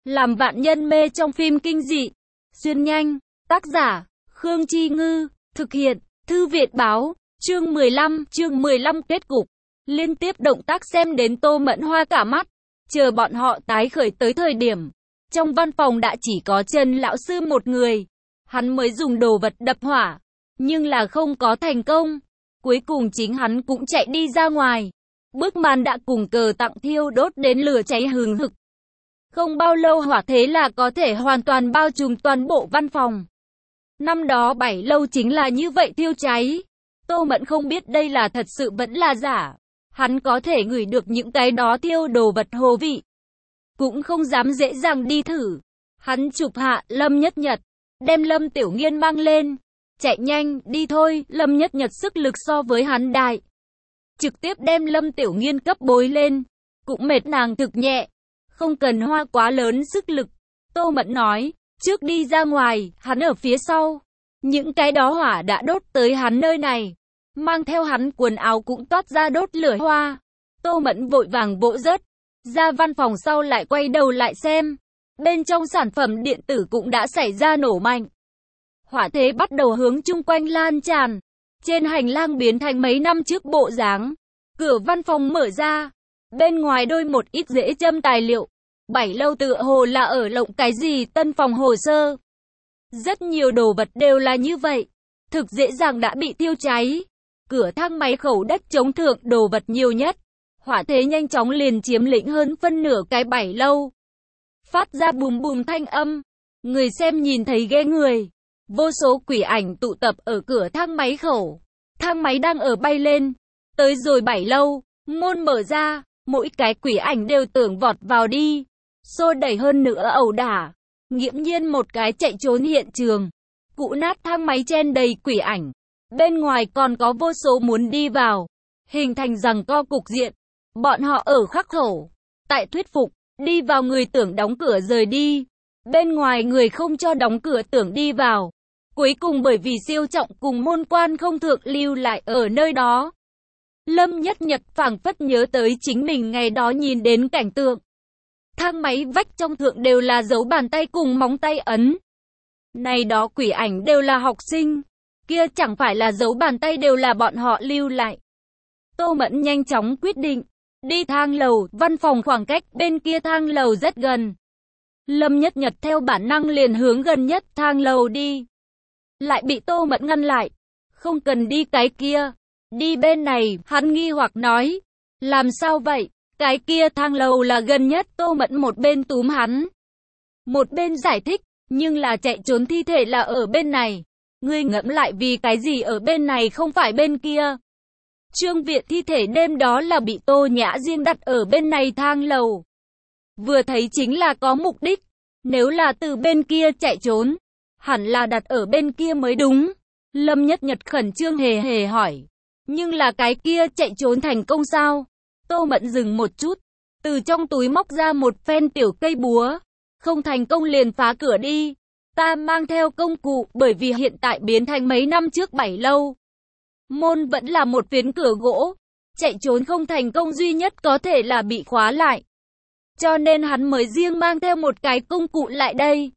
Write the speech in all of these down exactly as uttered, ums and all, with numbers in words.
Làm vạn nhân mê trong phim kinh dị. Xuyên nhanh. Tác giả, Khương Chi Ngư. Thực hiện, Thư viện Báo. Chương mười lăm, chương mười lăm kết cục. Liên tiếp động tác xem đến Tô Mẫn hoa cả mắt. Chờ bọn họ tái khởi tới thời điểm. Trong văn phòng đã chỉ có Trần lão sư một người. Hắn mới dùng đồ vật đập hỏa. Nhưng là không có thành công. Cuối cùng chính hắn cũng chạy đi ra ngoài. Bức màn đã cùng cờ tặng thiêu đốt đến lửa cháy hừng hực. Không bao lâu hỏa thế là có thể hoàn toàn bao trùm toàn bộ văn phòng. Năm đó bảy lâu chính là như vậy thiêu cháy. Tô Mẫn không biết đây là thật sự vẫn là giả. Hắn có thể ngửi được những cái đó thiêu đồ vật hồ vị. Cũng không dám dễ dàng đi thử. Hắn chụp hạ Lâm Nhất Nhật. Đem Lâm Tiểu Nghiên mang lên. Chạy nhanh, đi thôi, Lâm Nhất Nhật sức lực so với hắn đại. Trực tiếp đem Lâm Tiểu Nghiên cấp bối lên. Cũng mệt nàng thực nhẹ. Không cần hoa quá lớn sức lực. Tô Mẫn nói, trước đi ra ngoài, hắn ở phía sau. Những cái đó hỏa đã đốt tới hắn nơi này. Mang theo hắn quần áo cũng toát ra đốt lửa hoa. Tô Mẫn vội vàng vỗ rớt. Ra văn phòng sau lại quay đầu lại xem. Bên trong sản phẩm điện tử cũng đã xảy ra nổ mạnh. Hỏa thế bắt đầu hướng chung quanh lan tràn. Trên hành lang biến thành mấy năm trước bộ dáng. Cửa văn phòng mở ra. Bên ngoài đôi một ít dễ châm tài liệu. Bảy lâu tựa hồ là ở lộng cái gì tân phòng hồ sơ. Rất nhiều đồ vật đều là như vậy. Thực dễ dàng đã bị thiêu cháy. Cửa thang máy khẩu đất chống thượng đồ vật nhiều nhất. Hỏa thế nhanh chóng liền chiếm lĩnh hơn phân nửa cái bảy lâu. Phát ra bùm bùm thanh âm. Người xem nhìn thấy ghê người. Vô số quỷ ảnh tụ tập ở cửa thang máy khẩu. Thang máy đang ở bay lên. Tới rồi bảy lâu. Môn mở ra. Mỗi cái quỷ ảnh đều tưởng vọt vào đi. Xô đẩy hơn nữa ẩu đả. Nghiễm nhiên một cái chạy trốn hiện trường. Cụ nát thang máy chen đầy quỷ ảnh. Bên ngoài còn có vô số muốn đi vào. Hình thành giằng co cục diện. Bọn họ ở khắc khẩu. Tại thuyết phục. Đi vào người tưởng đóng cửa rời đi. Bên ngoài người không cho đóng cửa tưởng đi vào. Cuối cùng bởi vì siêu trọng cùng môn quan không thượng lưu lại ở nơi đó. Lâm Nhất Nhật phảng phất nhớ tới chính mình ngày đó nhìn đến cảnh tượng. Thang máy vách trong thượng đều là dấu bàn tay cùng móng tay ấn. Này đó quỷ ảnh đều là học sinh. Kia chẳng phải là dấu bàn tay đều là bọn họ lưu lại. Tô Mẫn nhanh chóng quyết định. Đi thang lầu, văn phòng khoảng cách bên kia thang lầu rất gần. Lâm Nhất Nhật theo bản năng liền hướng gần nhất thang lầu đi. Lại bị Tô Mẫn ngăn lại. Không cần đi cái kia. Đi bên này, hắn nghi hoặc nói. Làm sao vậy? Cái kia thang lầu là gần nhất. Tô Mẫn một bên túm hắn. Một bên giải thích. Nhưng là chạy trốn thi thể là ở bên này. Ngươi ngẫm lại vì cái gì ở bên này không phải bên kia. Trương Viện thi thể đêm đó là bị Tô Nhã riêng đặt ở bên này thang lầu. Vừa thấy chính là có mục đích. Nếu là từ bên kia chạy trốn, hẳn là đặt ở bên kia mới đúng. Lâm Nhất Nhật khẩn trương hề hề hỏi. Nhưng là cái kia chạy trốn thành công sao? Tô Mẫn dừng một chút. Từ trong túi móc ra một phen tiểu cây búa. Không thành công liền phá cửa đi. Ta mang theo công cụ bởi vì hiện tại biến thành mấy năm trước bảy lâu. Môn vẫn là một phiến cửa gỗ. Chạy trốn không thành công duy nhất có thể là bị khóa lại. Cho nên hắn mới riêng mang theo một cái công cụ lại đây.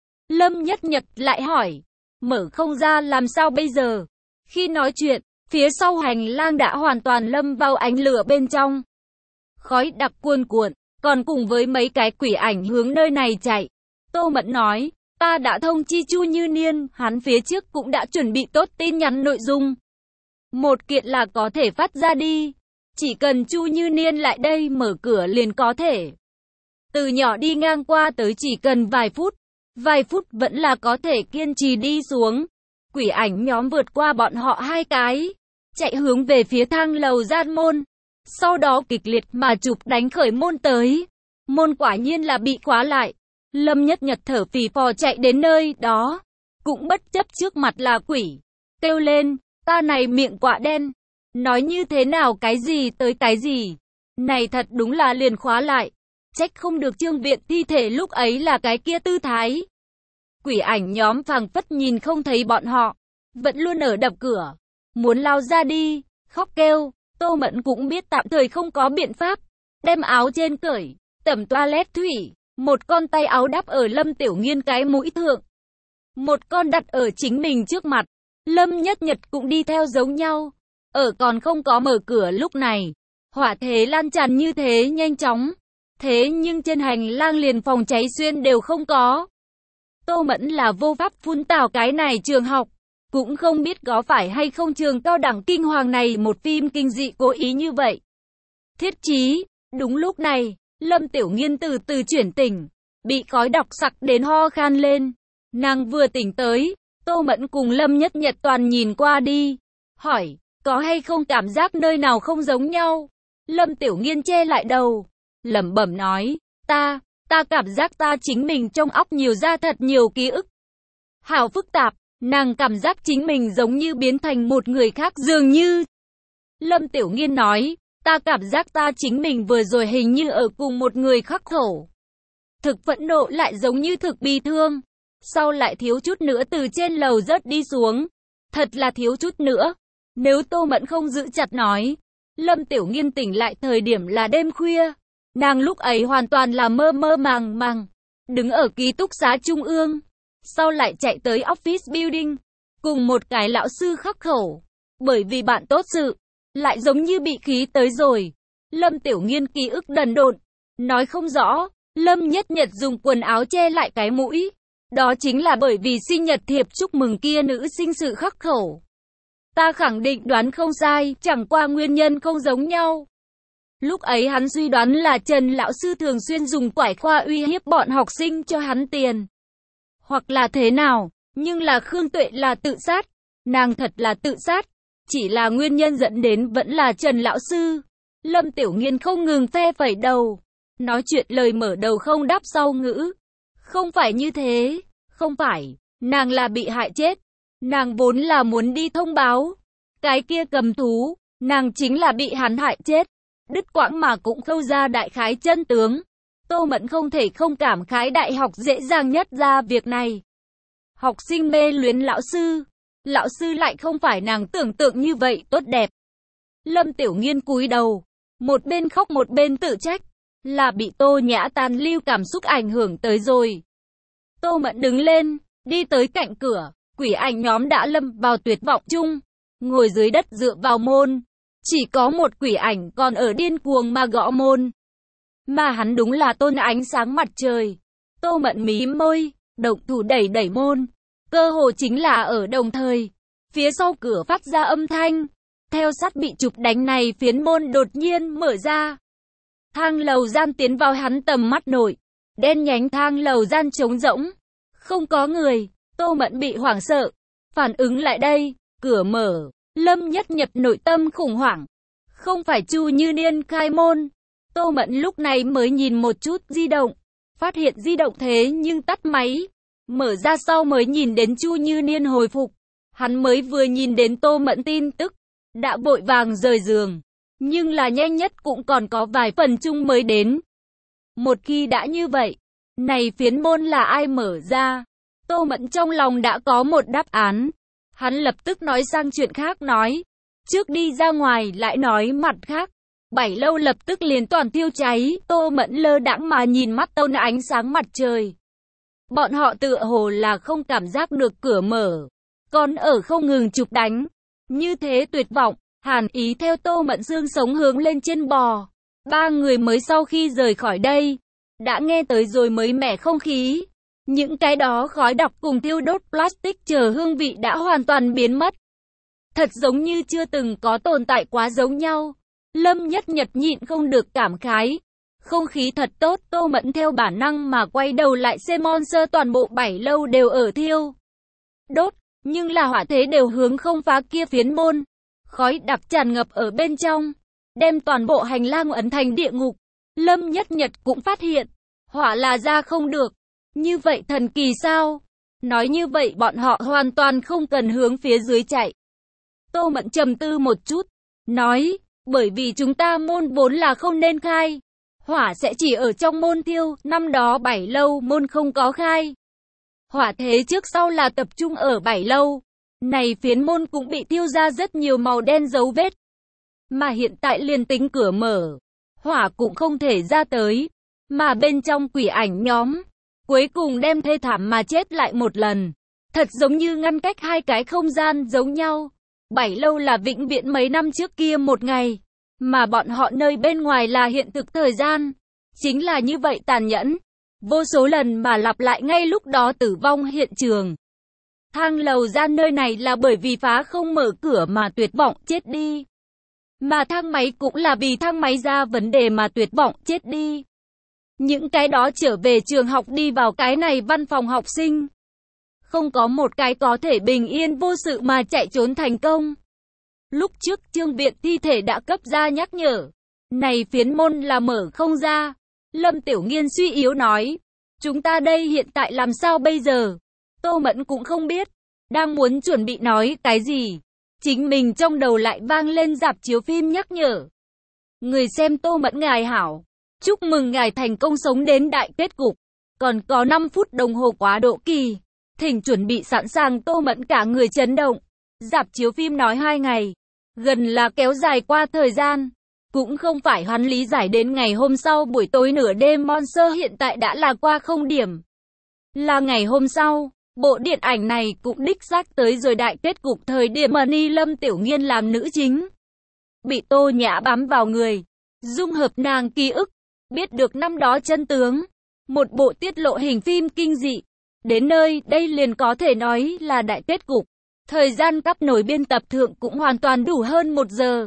Lâm Nhất Nhật lại hỏi. Mở không ra làm sao bây giờ? Khi nói chuyện, phía sau hành lang đã hoàn toàn lâm vào ánh lửa bên trong. Khói đặc cuồn cuộn, còn cùng với mấy cái quỷ ảnh hướng nơi này chạy. Tô Mẫn nói, ta đã thông chi Chu Như Niên, hắn phía trước cũng đã chuẩn bị tốt tin nhắn nội dung. Một kiện là có thể phát ra đi. Chỉ cần Chu Như Niên lại đây mở cửa liền có thể. Từ nhỏ đi ngang qua tới chỉ cần vài phút. Vài phút vẫn là có thể kiên trì đi xuống. Quỷ ảnh nhóm vượt qua bọn họ hai cái. Chạy hướng về phía thang lầu gian môn. Sau đó kịch liệt mà chụp đánh khởi môn tới. Môn quả nhiên là bị khóa lại. Lâm Nhất Nhật thở phì phò chạy đến nơi đó. Cũng bất chấp trước mặt là quỷ. Kêu lên, ta này miệng quạ đen. Nói như thế nào cái gì tới cái gì. Này thật đúng là liền khóa lại. Trách không được Trương Viện thi thể lúc ấy là cái kia tư thái. Quỷ ảnh nhóm phảng phất nhìn không thấy bọn họ. Vẫn luôn ở đập cửa. Muốn lao ra đi. Khóc kêu. Tô Mẫn cũng biết tạm thời không có biện pháp. Đem áo trên cởi. Tẩm toilet thủy. Một con tay áo đắp ở Lâm Tiểu Nghiên cái mũi thượng. Một con đặt ở chính mình trước mặt. Lâm Nhất Nhật cũng đi theo giống nhau. Ở còn không có mở cửa lúc này. Hỏa thế lan tràn như thế nhanh chóng. Thế nhưng trên hành lang liền phòng cháy xuyên đều không có. Tô Mẫn là vô pháp phun tào cái này trường học. Cũng không biết có phải hay không trường cao đẳng kinh hoàng này một phim kinh dị cố ý như vậy. Thiết chí, đúng lúc này, Lâm Tiểu Nghiên từ từ chuyển tỉnh, bị khói độc sặc đến ho khan lên. Nàng vừa tỉnh tới, Tô Mẫn cùng Lâm Nhất Nhật toàn nhìn qua đi, hỏi, có hay không cảm giác nơi nào không giống nhau? Lâm Tiểu Nghiên che lại đầu, lẩm bẩm nói, ta, ta cảm giác ta chính mình trong óc nhiều ra thật nhiều ký ức. Hào phức tạp, nàng cảm giác chính mình giống như biến thành một người khác dường như. Lâm Tiểu Nghiên nói, ta cảm giác ta chính mình vừa rồi hình như ở cùng một người khắc khổ. Thực phẫn nộ lại giống như thực bi thương. Sau lại thiếu chút nữa từ trên lầu rớt đi xuống. Thật là thiếu chút nữa. Nếu Tô Mẫn không giữ chặt nói. Lâm Tiểu Nghiên tỉnh lại thời điểm là đêm khuya. Nàng lúc ấy hoàn toàn là mơ mơ màng màng. Đứng ở ký túc xá trung ương. Sau lại chạy tới office building. Cùng một cái lão sư khắc khổ. Bởi vì bạn tốt sự. Lại giống như bị khí tới rồi. Lâm Tiểu Nghiên ký ức đần độn. Nói không rõ. Lâm Nhất Nhật dùng quần áo che lại cái mũi. Đó chính là bởi vì sinh nhật thiệp chúc mừng kia nữ sinh sự khắc khổ. Ta khẳng định đoán không sai, chẳng qua nguyên nhân không giống nhau. Lúc ấy hắn suy đoán là Trần lão sư thường xuyên dùng quải khoa uy hiếp bọn học sinh cho hắn tiền. Hoặc là thế nào, nhưng là Khương Tuệ là tự sát. Nàng thật là tự sát. Chỉ là nguyên nhân dẫn đến vẫn là Trần lão sư. Lâm Tiểu Nghiên không ngừng phe phẩy đầu. Nói chuyện lời mở đầu không đáp sau ngữ. Không phải như thế, không phải, nàng là bị hại chết. Nàng vốn là muốn đi thông báo. Cái kia cầm thú, nàng chính là bị hắn hại chết. Đứt quãng mà cũng khâu ra đại khái chân tướng. Tô Mẫn không thể không cảm khái đại học dễ dàng nhất ra việc này. Học sinh mê luyến lão sư. Lão sư lại không phải nàng tưởng tượng như vậy tốt đẹp. Lâm Tiểu Nghiên cúi đầu, một bên khóc một bên tự trách. Là bị Tô Nhã tàn lưu cảm xúc ảnh hưởng tới rồi. Tô Mẫn đứng lên, đi tới cạnh cửa, quỷ ảnh nhóm đã lâm vào tuyệt vọng chung, ngồi dưới đất dựa vào môn. Chỉ có một quỷ ảnh còn ở điên cuồng mà gõ môn. Mà hắn đúng là tôn ánh sáng mặt trời. Tô Mẫn mí môi, động thủ đẩy đẩy môn. Cơ hồ chính là ở đồng thời. Phía sau cửa phát ra âm thanh. Theo sát bị chụp đánh này phiến môn đột nhiên mở ra. Thang lầu gian tiến vào hắn tầm mắt nội. Đen nhánh thang lầu gian trống rỗng. Không có người. Tô Mẫn bị hoảng sợ. Phản ứng lại đây. Cửa mở. Lâm Nhất Nhật nội tâm khủng hoảng. Không phải Chu Như Niên khai môn. Tô Mẫn lúc này mới nhìn một chút di động. Phát hiện di động thế nhưng tắt máy. Mở ra sau mới nhìn đến Chu Như Niên hồi phục. Hắn mới vừa nhìn đến Tô Mẫn tin tức. Đã vội vàng rời giường. Nhưng là nhanh nhất cũng còn có vài phần chung mới đến. Một khi đã như vậy, này phiến môn là ai mở ra? Tô Mẫn trong lòng đã có một đáp án. Hắn lập tức nói sang chuyện khác nói. Trước đi ra ngoài lại nói mặt khác. Bảy lâu lập tức liền toàn thiêu cháy. Tô Mẫn lơ đãng mà nhìn mắt tôn ánh sáng mặt trời. Bọn họ tựa hồ là không cảm giác được cửa mở. Còn ở không ngừng chụp đánh. Như thế tuyệt vọng. Hàn Ý theo Tô Mẫn xương sống hướng lên trên bò. Ba người mới sau khi rời khỏi đây. Đã nghe tới rồi mới mẻ không khí. Những cái đó khói độc cùng thiêu đốt plastic chờ hương vị đã hoàn toàn biến mất. Thật giống như chưa từng có tồn tại quá giống nhau. Lâm Nhất Nhật nhịn không được cảm khái. Không khí thật tốt. Tô Mẫn theo bản năng mà quay đầu lại xem monster toàn bộ bảy lâu đều ở thiêu đốt. Nhưng là hỏa thế đều hướng không phá kia phiến môn. Khói đặc tràn ngập ở bên trong. Đem toàn bộ hành lang ấn thành địa ngục. Lâm Nhất Nhật cũng phát hiện. Hỏa là ra không được. Như vậy thần kỳ sao? Nói như vậy bọn họ hoàn toàn không cần hướng phía dưới chạy. Tô Mẫn trầm tư một chút. Nói, bởi vì chúng ta môn vốn là không nên khai. Hỏa sẽ chỉ ở trong môn thiêu. Năm đó bảy lâu môn không có khai. Hỏa thế trước sau là tập trung ở bảy lâu. Này phiến môn cũng bị thiêu ra rất nhiều màu đen dấu vết. Mà hiện tại liền tính cửa mở. Hỏa cũng không thể ra tới. mà bên trong quỷ ảnh nhóm, cuối cùng đem thê thảm mà chết lại một lần. Thật giống như ngăn cách hai cái không gian giống nhau. Bảy lâu là vĩnh viễn mấy năm trước kia một ngày, mà bọn họ nơi bên ngoài là hiện thực thời gian. Chính là như vậy tàn nhẫn, vô số lần mà lặp lại ngay lúc đó tử vong hiện trường. Thang lầu gian nơi này là bởi vì phá không mở cửa mà tuyệt vọng chết đi. Mà thang máy cũng là vì thang máy ra vấn đề mà tuyệt vọng chết đi. Những cái đó trở về trường học đi vào cái này văn phòng học sinh. Không có một cái có thể bình yên vô sự mà chạy trốn thành công. Lúc trước Trương Viện thi thể đã cấp ra nhắc nhở. Này phiến môn là mở không ra. Lâm Tiểu Nghiên suy yếu nói. Chúng ta đây hiện tại làm sao bây giờ? Tô Mẫn cũng không biết. Đang muốn chuẩn bị nói cái gì. Chính mình trong đầu lại vang lên rạp chiếu phim nhắc nhở. Người xem Tô Mẫn ngài hảo. Chúc mừng ngài thành công sống đến đại kết cục. Còn có năm phút đồng hồ quá độ kỳ. Thỉnh chuẩn bị sẵn sàng. Tô Mẫn cả người chấn động. Rạp chiếu phim nói hai ngày. Gần là kéo dài qua thời gian. Cũng không phải hắn lý giải đến ngày hôm sau buổi tối nửa đêm Monster hiện tại đã là qua không điểm. Là ngày hôm sau, bộ điện ảnh này cũng đích xác tới rồi đại kết cục thời điểm Money Lâm Tiểu Nghiên làm nữ chính. Bị Tô Nhã bám vào người, dung hợp nàng ký ức, biết được năm đó chân tướng. Một bộ tiết lộ hình phim kinh dị. Đến nơi đây liền có thể nói là đại kết cục. Thời gian cắp nổi biên tập thượng cũng hoàn toàn đủ hơn một giờ.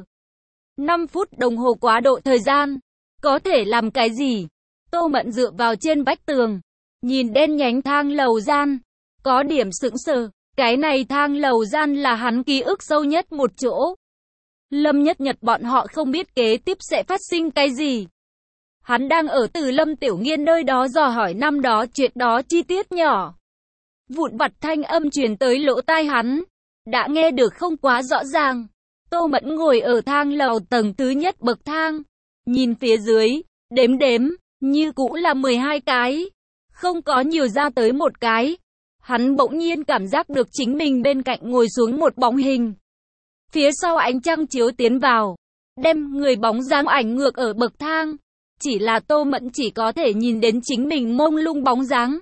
năm phút đồng hồ quá độ thời gian. Có thể làm cái gì? Tô Mẫn dựa vào trên vách tường. Nhìn đen nhánh thang lầu gian. Có điểm sững sờ. Cái này thang lầu gian là hắn ký ức sâu nhất một chỗ. Lâm Nhất Nhật bọn họ không biết kế tiếp sẽ phát sinh cái gì. Hắn đang ở từ Lâm Tiểu Nghiên nơi đó dò hỏi năm đó chuyện đó chi tiết nhỏ. Vụn vặt thanh âm truyền tới lỗ tai hắn. Đã nghe được không quá rõ ràng. Tô Mẫn ngồi ở thang lầu tầng thứ nhất bậc thang. Nhìn phía dưới, đếm đếm, như cũ là mười hai cái. Không có nhiều ra tới một cái. Hắn bỗng nhiên cảm giác được chính mình bên cạnh ngồi xuống một bóng hình. Phía sau ánh trăng chiếu tiến vào. Đem người bóng dáng ảnh ngược ở bậc thang. Chỉ là Tô Mẫn chỉ có thể nhìn đến chính mình mông lung bóng dáng.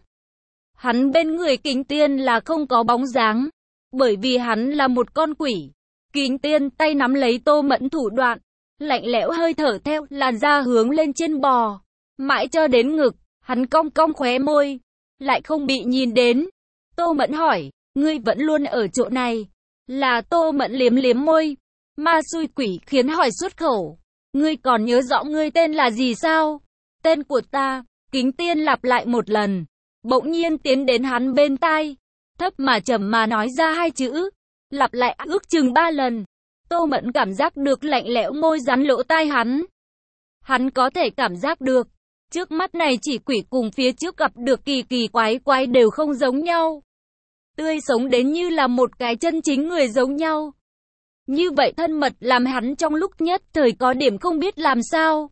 Hắn bên người Kính Tiên là không có bóng dáng. Bởi vì hắn là một con quỷ. Kính Tiên tay nắm lấy Tô Mẫn thủ đoạn. Lạnh lẽo hơi thở theo làn da hướng lên trên bò. Mãi cho đến ngực, hắn cong cong khóe môi. Lại không bị nhìn đến. Tô Mẫn hỏi, ngươi vẫn luôn ở chỗ này. Là Tô Mẫn liếm liếm môi. Ma xui quỷ khiến hỏi xuất khẩu. Ngươi còn nhớ rõ ngươi tên là gì sao? Tên của ta. Kính Tiên lặp lại một lần. Bỗng nhiên tiến đến hắn bên tai. Thấp mà trầm mà nói ra hai chữ. Lặp lại ước chừng ba lần. Tô Mẫn cảm giác được lạnh lẽo môi rắn lỗ tai hắn. Hắn có thể cảm giác được. Trước mắt này chỉ quỷ cùng phía trước gặp được kỳ kỳ quái quái đều không giống nhau. Tươi sống đến như là một cái chân chính người giống nhau. Như vậy thân mật làm hắn trong lúc nhất thời có điểm không biết làm sao.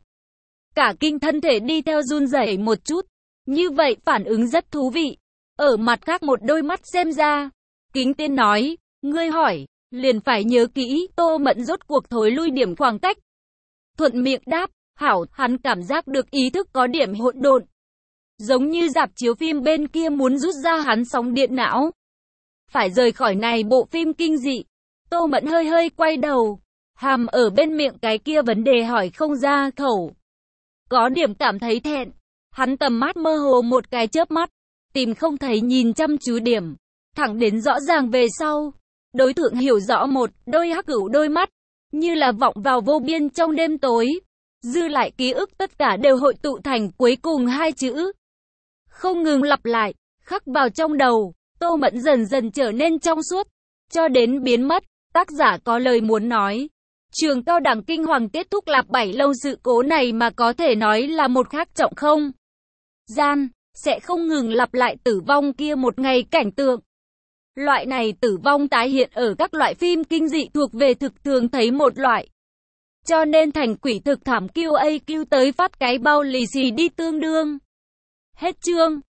Cả kinh thân thể đi theo run rẩy một chút. Như vậy phản ứng rất thú vị. Ở mặt khác một đôi mắt xem ra. Kính Tiên nói, ngươi hỏi, liền phải nhớ kỹ. Tô Mẫn rốt cuộc thối lui điểm khoảng cách. Thuận miệng đáp, hảo, hắn cảm giác được ý thức có điểm hỗn độn. Giống như rạp chiếu phim bên kia muốn rút ra hắn sóng điện não. Phải rời khỏi này bộ phim kinh dị. Tô Mẫn hơi hơi quay đầu. Hàm ở bên miệng cái kia vấn đề hỏi không ra khẩu. Có điểm cảm thấy thẹn. Hắn tầm mắt mơ hồ một cái chớp mắt. Tìm không thấy nhìn chăm chú điểm. Thẳng đến rõ ràng về sau. Đối tượng hiểu rõ một đôi hắc cửu đôi mắt. Như là vọng vào vô biên trong đêm tối. Dư lại ký ức tất cả đều hội tụ thành cuối cùng hai chữ. Không ngừng lặp lại. Khắc vào trong đầu. Tô Mẫn dần dần trở nên trong suốt. Cho đến biến mất. Tác giả có lời muốn nói. Trường cao đẳng kinh hoàng kết thúc lạp bảy lâu sự cố này mà có thể nói là một khác trọng không. Gian, sẽ không ngừng lặp lại tử vong kia một ngày cảnh tượng. Loại này tử vong tái hiện ở các loại phim kinh dị thuộc về thực thường thấy một loại. Cho nên thành quỷ thực thảm Q A Q tới phát cái bao lì xì đi tương đương. Hết chương.